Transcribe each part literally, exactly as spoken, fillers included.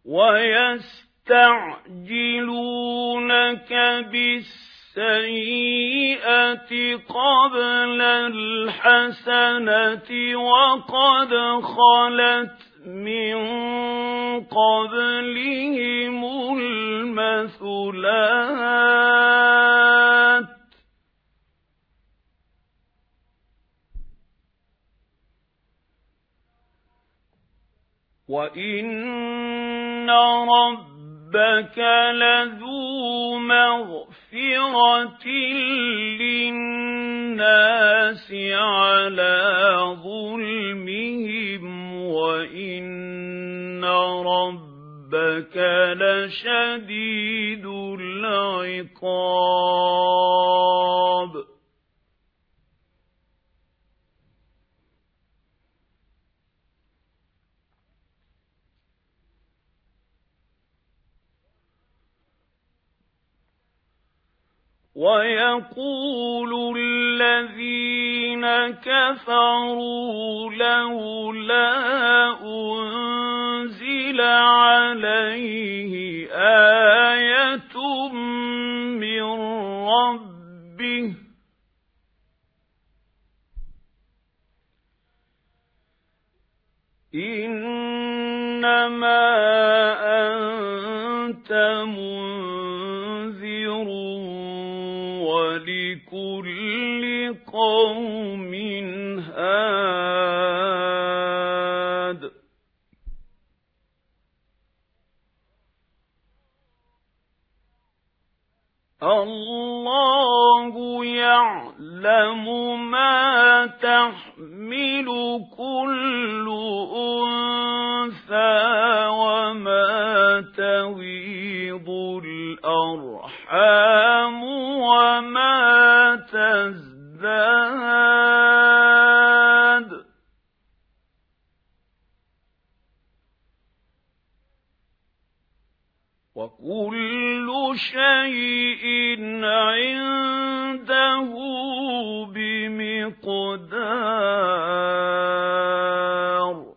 ويستعجلونك بالسيئة قبل الحسنة وقد خلت من قبلهم المثلات وإن ربك لذو مغفرة للناس على ظلمهم وإن ربك لشديد العقاب ويقول الذين كفروا لولا أنزل عليه آية من ربه إنما أنت منذر ولكل قوم هاد الله يعلم ما تحمل كل أنثى وما تغيض الأرحام وما تزداد وكل شيء عنده بمقدار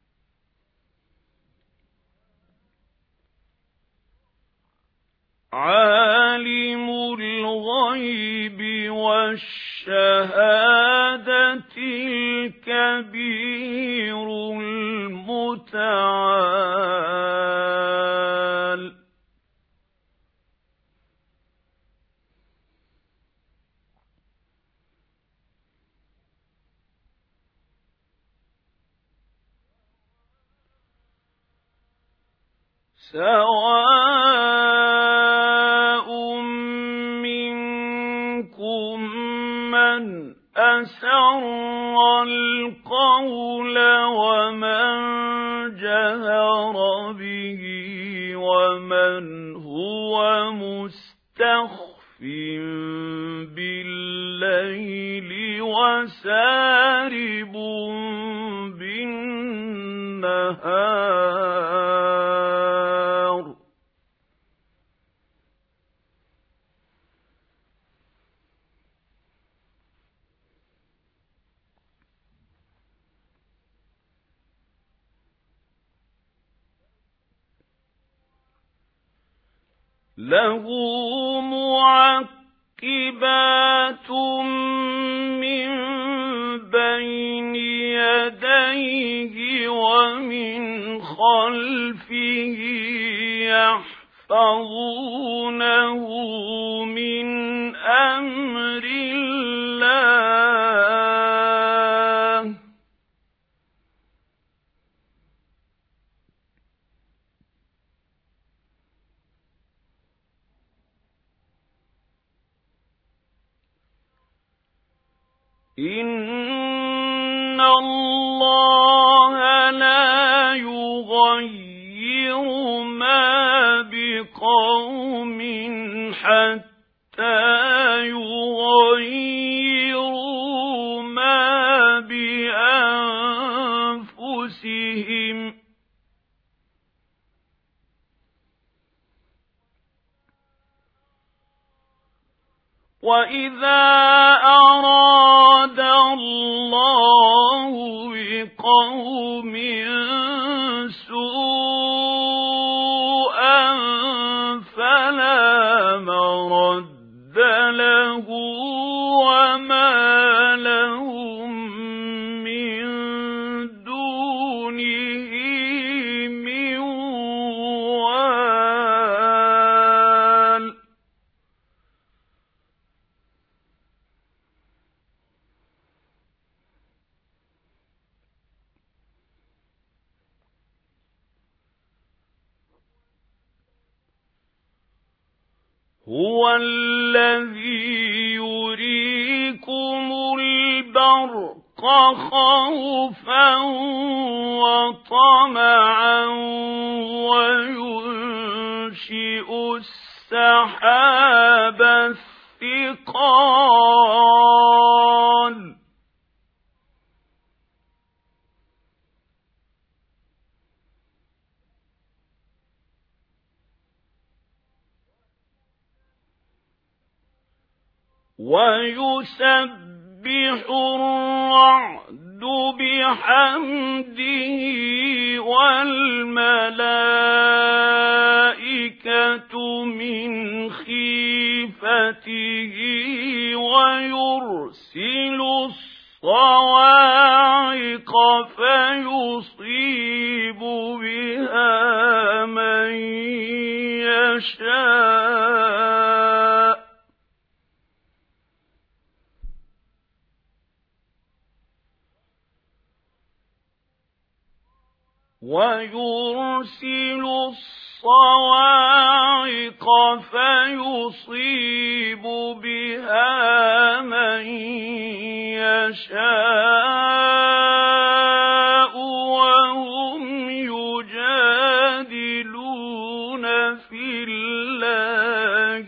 عالم الغيب والشهادة الكبير المتعال سواء منكم من أسر القول ومن جهر به ومن هو مستخف بالليل وسارب بالنهار له معقبات من بين يديه ومن خلفه يحفظونه من أمر الله إن الله لا يغير ما بقوم حتى يغيروا ما بأنفسهم وإذا أراد الله بقوم سوءا هُوَ الَّذِي يُرِيكُمُ الْبَرْقَ خَوْفًا وَطَمَعًا وَيُنشِئُ السَّحَابَ الثِّقَالَ وَيُسَبِّحُ الرَّعْدُ بِحَمْدِهِ وَالْمَلَائِكَةُ مِنْ خِيفَتِهِ وَيُرْسِلُ الصَّوَاعِقَ فَيُصِيبُ بِهَا مَن يَشَاءُ وَيُرْسِلُ الصَّوَاعِقَ فَيُصِيبُ بِهَا مَن يَشَاءُ وَهُمْ يُجَادِلُونَ فِي اللَّهِ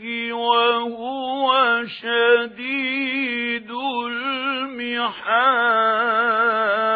وَهُوَ شَدِيدُ الْمِحَالِ.